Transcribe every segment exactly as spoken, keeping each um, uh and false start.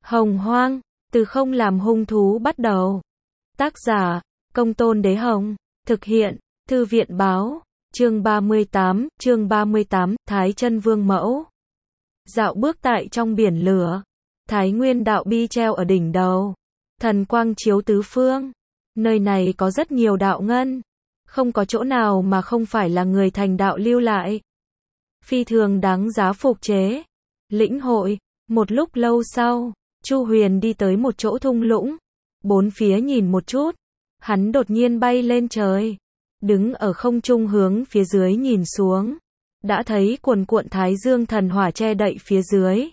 Hồng Hoang, từ không làm hung thú bắt đầu. Tác giả, Công Tôn Đế Hồng. Thực hiện, Thư viện Báo. Chương ba mươi tám, chương ba mươi tám, Thái Chân Vương Mẫu. Dạo bước tại trong biển lửa. Thái Nguyên đạo bi treo ở đỉnh đầu. Thần quang chiếu tứ phương. Nơi này có rất nhiều đạo ngân. Không có chỗ nào mà không phải là người thành đạo lưu lại. Phi thường đáng giá phục chế. Lĩnh hội. Một lúc lâu sau, Chu Huyền đi tới một chỗ thung lũng. Bốn phía nhìn một chút. Hắn đột nhiên bay lên trời. Đứng ở không trung hướng phía dưới nhìn xuống. Đã thấy cuồn cuộn thái dương thần hỏa che đậy phía dưới.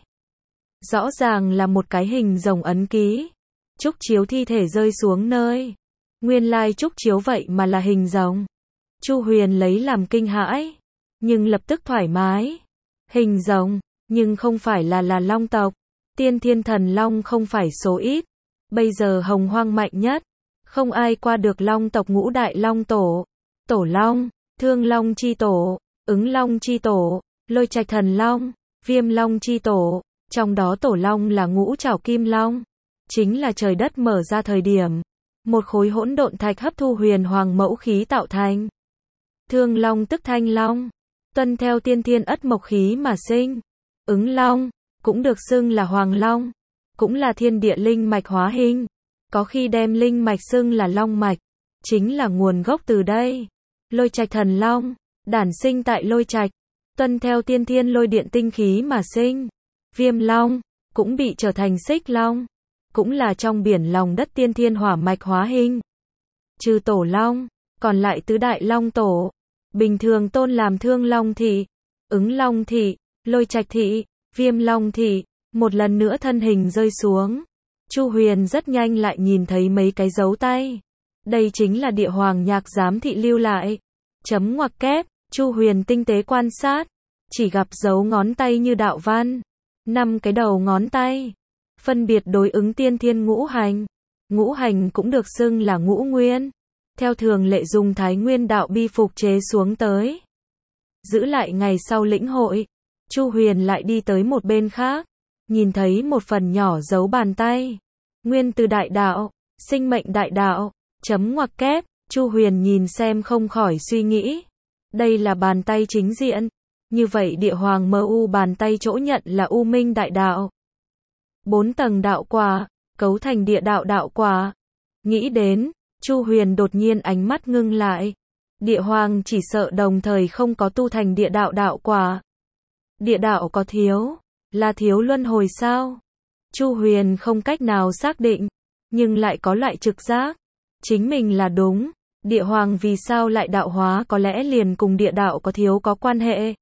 Rõ ràng là một cái hình rồng ấn ký. Trúc chiếu thi thể rơi xuống nơi. Nguyên lai trúc chiếu vậy mà là hình rồng. Chu Huyền lấy làm kinh hãi. Nhưng lập tức thoải mái. Hình rồng, nhưng không phải là là long tộc. Tiên thiên thần long không phải số ít. Bây giờ hồng hoang mạnh nhất. Không ai qua được long tộc ngũ đại long tổ. Tổ long, thương long chi tổ, ứng long chi tổ, lôi trạch thần long, viêm long chi tổ. Trong đó tổ long là ngũ trảo kim long. Chính là trời đất mở ra thời điểm. Một khối hỗn độn thạch hấp thu huyền hoàng mẫu khí tạo thành. Thương long tức thanh long. Tuân theo tiên thiên ất mộc khí mà sinh. Ứng long, cũng được xưng là hoàng long. Cũng là thiên địa linh mạch hóa hình. Có khi đem linh mạch xưng là long mạch. Chính là nguồn gốc từ đây. Lôi trạch thần long, đản sinh tại lôi trạch. Tuân theo tiên thiên lôi điện tinh khí mà sinh. Viêm long, cũng bị trở thành xích long. Cũng là trong biển lòng đất tiên thiên hỏa mạch hóa hình. Trừ tổ long, còn lại tứ đại long tổ. Bình thường tôn làm thương long thị, ứng long thị, lôi trạch thị, viêm long thị. Một lần nữa thân hình rơi xuống. Chu Huyền rất nhanh lại nhìn thấy mấy cái dấu tay. Đây chính là địa hoàng nhạc giám thị lưu lại. Chấm ngoặc kép, Chu Huyền tinh tế quan sát. Chỉ gặp dấu ngón tay như đạo văn. Năm cái đầu ngón tay. Phân biệt đối ứng tiên thiên ngũ hành. Ngũ hành cũng được xưng là ngũ nguyên. Theo thường lệ dùng Thái Nguyên đạo bi phục chế xuống tới. Giữ lại ngày sau lĩnh hội. Chu Huyền lại đi tới một bên khác. Nhìn thấy một phần nhỏ dấu bàn tay. Nguyên từ đại đạo, sinh mệnh đại đạo, chấm ngoặc kép. Chu Huyền nhìn xem không khỏi suy nghĩ. Đây là bàn tay chính diện. Như vậy địa hoàng mơ u bàn tay chỗ nhận là u minh đại đạo. Bốn tầng đạo quả, cấu thành địa đạo đạo quả. Nghĩ đến, Chu Huyền đột nhiên ánh mắt ngưng lại. Địa hoàng chỉ sợ đồng thời không có tu thành địa đạo đạo quả. Địa đạo có thiếu, là thiếu luân hồi sao? Chu Huyền không cách nào xác định, nhưng lại có loại trực giác. Chính mình là đúng. Địa hoàng vì sao lại đạo hóa có lẽ liền cùng địa đạo có thiếu có quan hệ.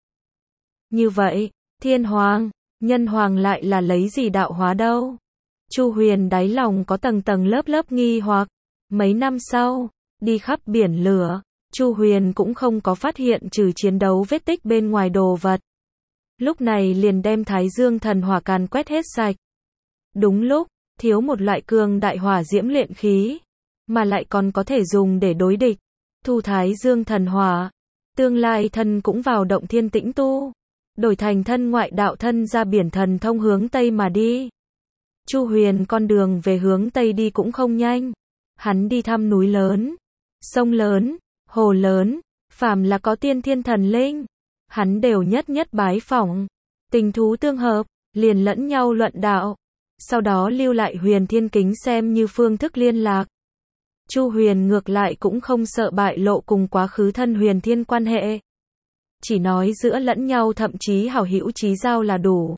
Như vậy, thiên hoàng, nhân hoàng lại là lấy gì đạo hóa đâu? Chu Huyền đáy lòng có tầng tầng lớp lớp nghi hoặc. Mấy năm sau, đi khắp biển lửa, Chu Huyền cũng không có phát hiện trừ chiến đấu vết tích bên ngoài đồ vật. Lúc này liền đem Thái Dương thần hỏa càn quét hết sạch. Đúng lúc, thiếu một loại cường đại hỏa diễm luyện khí, mà lại còn có thể dùng để đối địch. Thu Thái Dương thần hỏa, tương lai thân cũng vào động thiên tĩnh tu, đổi thành thân ngoại đạo thân ra biển thần thông hướng Tây mà đi. Chu Huyền con đường về hướng Tây đi cũng không nhanh. Hắn đi thăm núi lớn, sông lớn, hồ lớn, phàm là có tiên thiên thần linh. Hắn đều nhất nhất bái phỏng. Tình thú tương hợp, liền lẫn nhau luận đạo. Sau đó lưu lại huyền thiên kính xem như phương thức liên lạc. Chu Huyền ngược lại cũng không sợ bại lộ cùng quá khứ thân huyền thiên quan hệ. Chỉ nói giữa lẫn nhau thậm chí hảo hữu chí giao là đủ.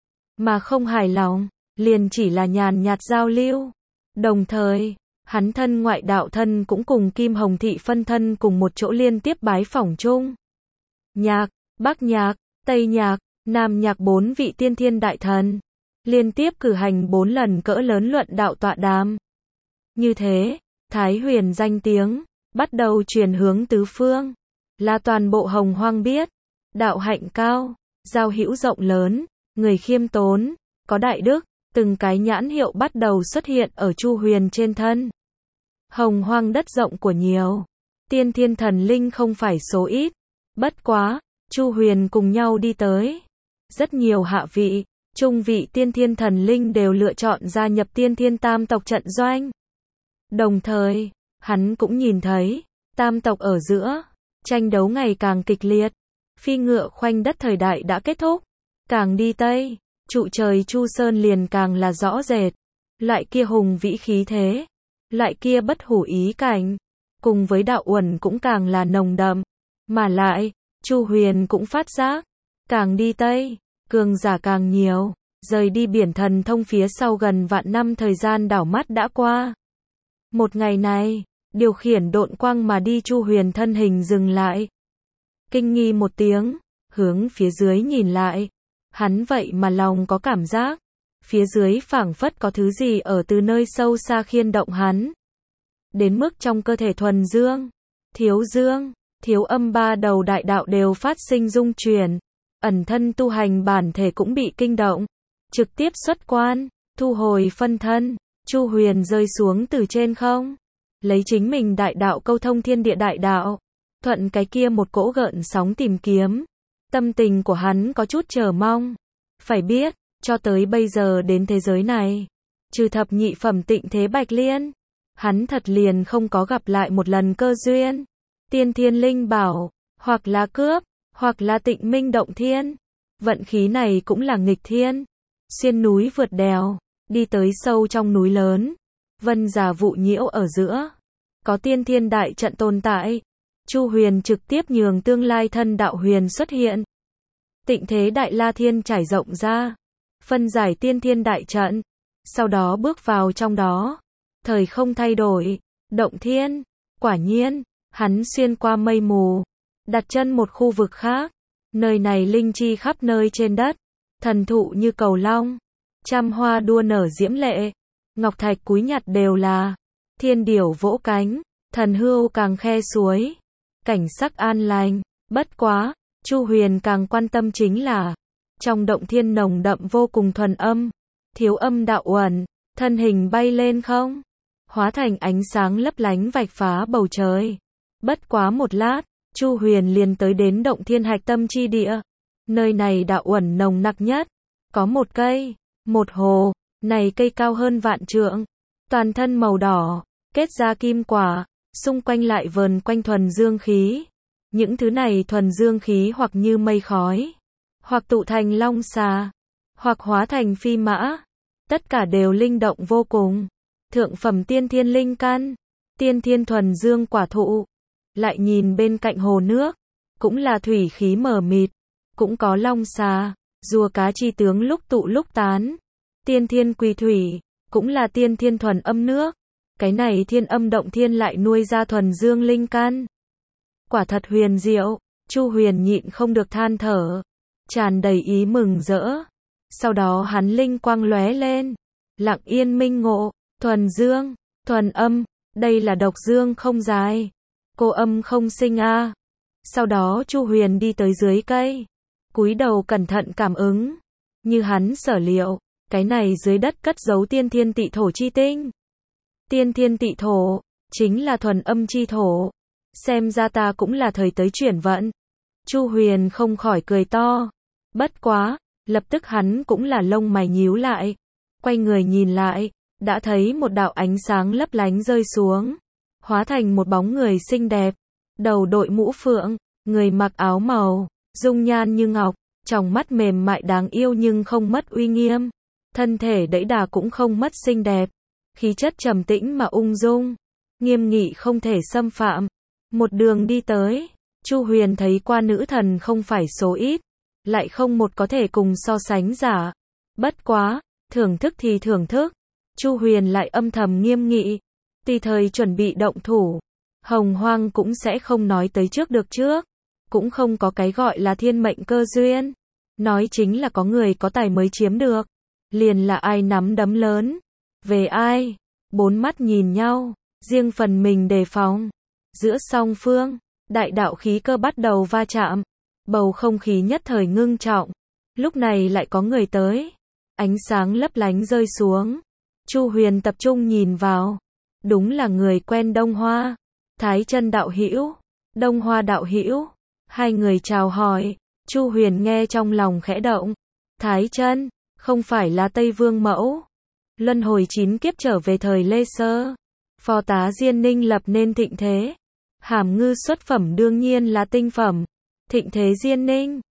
Mà không hài lòng, liền chỉ là nhàn nhạt giao lưu. Đồng thời, hắn thân ngoại đạo thân cũng cùng Kim Hồng Thị phân thân cùng một chỗ liên tiếp bái phỏng chung. Nhạc, Bắc Nhạc, Tây Nhạc, Nam Nhạc bốn vị tiên thiên đại thần. Liên tiếp cử hành bốn lần cỡ lớn luận đạo tọa đàm. Như thế, Thái Huyền danh tiếng, bắt đầu truyền hướng tứ phương. Là toàn bộ hồng hoang biết. Đạo hạnh cao, giao hữu rộng lớn, người khiêm tốn, có đại đức. Từng cái nhãn hiệu bắt đầu xuất hiện ở Chu Huyền trên thân. Hồng hoang đất rộng của nhiều. Tiên thiên thần linh không phải số ít. Bất quá, Chu Huyền cùng nhau đi tới. Rất nhiều hạ vị, trung vị tiên thiên thần linh đều lựa chọn gia nhập tiên thiên tam tộc trận doanh. Đồng thời, hắn cũng nhìn thấy, tam tộc ở giữa, tranh đấu ngày càng kịch liệt. Phi ngựa khoanh đất thời đại đã kết thúc. Càng đi Tây, trụ trời Chu Sơn liền càng là rõ rệt. Loại kia hùng vĩ khí thế, loại kia bất hủ ý cảnh, cùng với đạo uẩn cũng càng là nồng đậm. Mà lại, Chu Huyền cũng phát giác, càng đi Tây, cường giả càng nhiều, rời đi biển thần thông phía sau gần vạn năm thời gian đảo mắt đã qua. Một ngày này, điều khiển độn quang mà đi Chu Huyền thân hình dừng lại. Kinh nghi một tiếng, hướng phía dưới nhìn lại. Hắn vậy mà lòng có cảm giác, phía dưới phảng phất có thứ gì ở từ nơi sâu xa khiên động hắn. Đến mức trong cơ thể thuần dương, thiếu dương, thiếu âm ba đầu đại đạo đều phát sinh rung chuyển. Ẩn thân tu hành bản thể cũng bị kinh động. Trực tiếp xuất quan, thu hồi phân thân. Chu Huyền rơi xuống từ trên không. Lấy chính mình đại đạo câu thông thiên địa đại đạo. Thuận cái kia một cỗ gợn sóng tìm kiếm. Tâm tình của hắn có chút chờ mong. Phải biết, cho tới bây giờ đến thế giới này, trừ thập nhị phẩm tịnh thế Bạch Liên, hắn thật liền không có gặp lại một lần cơ duyên. Tiên thiên linh bảo, hoặc là cướp, hoặc là tịnh minh động thiên. Vận khí này cũng là nghịch thiên. Xuyên núi vượt đèo, đi tới sâu trong núi lớn. Vân giả vụ nhiễu ở giữa. Có tiên thiên đại trận tồn tại. Chu Huyền trực tiếp nhường tương lai thân đạo huyền xuất hiện. Tịnh thế đại la thiên trải rộng ra. Phân giải tiên thiên đại trận. Sau đó bước vào trong đó. Thời không thay đổi. Động thiên. Quả nhiên, hắn xuyên qua mây mù. Đặt chân một khu vực khác. Nơi này linh chi khắp nơi trên đất. Thần thụ như cầu long. Trăm hoa đua nở diễm lệ. Ngọc thạch cúi nhặt đều là. Thiên điểu vỗ cánh. Thần hươu càng khe suối. Cảnh sắc an lành. Bất quá, Chu Huyền càng quan tâm chính là trong động thiên nồng đậm vô cùng thuần âm, thiếu âm đạo uẩn, thân hình bay lên không, hóa thành ánh sáng lấp lánh vạch phá bầu trời. Bất quá một lát, Chu Huyền liền tới đến động thiên hạch tâm chi địa. Nơi này đạo uẩn nồng nặc nhất, có một cây, một hồ, này cây cao hơn vạn trượng, toàn thân màu đỏ, kết ra kim quả, xung quanh lại vờn quanh thuần dương khí. Những thứ này thuần dương khí hoặc như mây khói, hoặc tụ thành long xà, hoặc hóa thành phi mã, tất cả đều linh động vô cùng. Thượng phẩm tiên thiên linh căn, tiên thiên thuần dương quả thụ. Lại nhìn bên cạnh hồ nước, cũng là thủy khí mờ mịt, cũng có long xà, rùa cá chi tướng lúc tụ lúc tán. Tiên thiên quỳ thủy, cũng là tiên thiên thuần âm nước. Cái này thiên âm động thiên lại nuôi ra thuần dương linh căn. Quả thật huyền diệu, Chu Huyền nhịn không được than thở, tràn đầy ý mừng rỡ. Sau đó hắn linh quang lóe lên, lặng yên minh ngộ, thuần dương, thuần âm, đây là độc dương không dài, cô âm không sinh a. À. Sau đó Chu Huyền đi tới dưới cây, cúi đầu cẩn thận cảm ứng, như hắn sở liệu, cái này dưới đất cất giấu tiên thiên tị thổ chi tinh. Tiên thiên tị thổ, chính là thuần âm chi thổ. Xem ra ta cũng là thời tới chuyển vận. Chu Huyền không khỏi cười to. Bất quá, lập tức hắn cũng là lông mày nhíu lại. Quay người nhìn lại, đã thấy một đạo ánh sáng lấp lánh rơi xuống. Hóa thành một bóng người xinh đẹp. Đầu đội mũ phượng, người mặc áo màu, dung nhan như ngọc, tròng mắt mềm mại đáng yêu nhưng không mất uy nghiêm. Thân thể đẫy đà cũng không mất xinh đẹp. Khí chất trầm tĩnh mà ung dung. Nghiêm nghị không thể xâm phạm. Một đường đi tới, Chu Huyền thấy qua nữ thần không phải số ít, lại không một có thể cùng so sánh giả. Bất quá, thưởng thức thì thưởng thức, Chu Huyền lại âm thầm nghiêm nghị, tùy thời chuẩn bị động thủ. Hồng Hoang cũng sẽ không nói tới trước được trước, cũng không có cái gọi là thiên mệnh cơ duyên, nói chính là có người có tài mới chiếm được, liền là ai nắm đấm lớn, về ai, bốn mắt nhìn nhau, riêng phần mình đề phòng. Giữa song phương, đại đạo khí cơ bắt đầu va chạm, bầu không khí nhất thời ngưng trọng. Lúc này lại có người tới, ánh sáng lấp lánh rơi xuống. Chu Huyền tập trung nhìn vào, đúng là người quen Đông Hoa, Thái Chân đạo hữu, Đông Hoa đạo hữu. Hai người chào hỏi, Chu Huyền nghe trong lòng khẽ động. Thái Chân, không phải là Tây Vương mẫu. Luân hồi chín kiếp trở về thời Lê Sơ. Phò tá Diên Ninh lập nên thịnh thế. Hàm Ngư xuất phẩm đương nhiên là tinh phẩm. Thịnh thế Diên Ninh.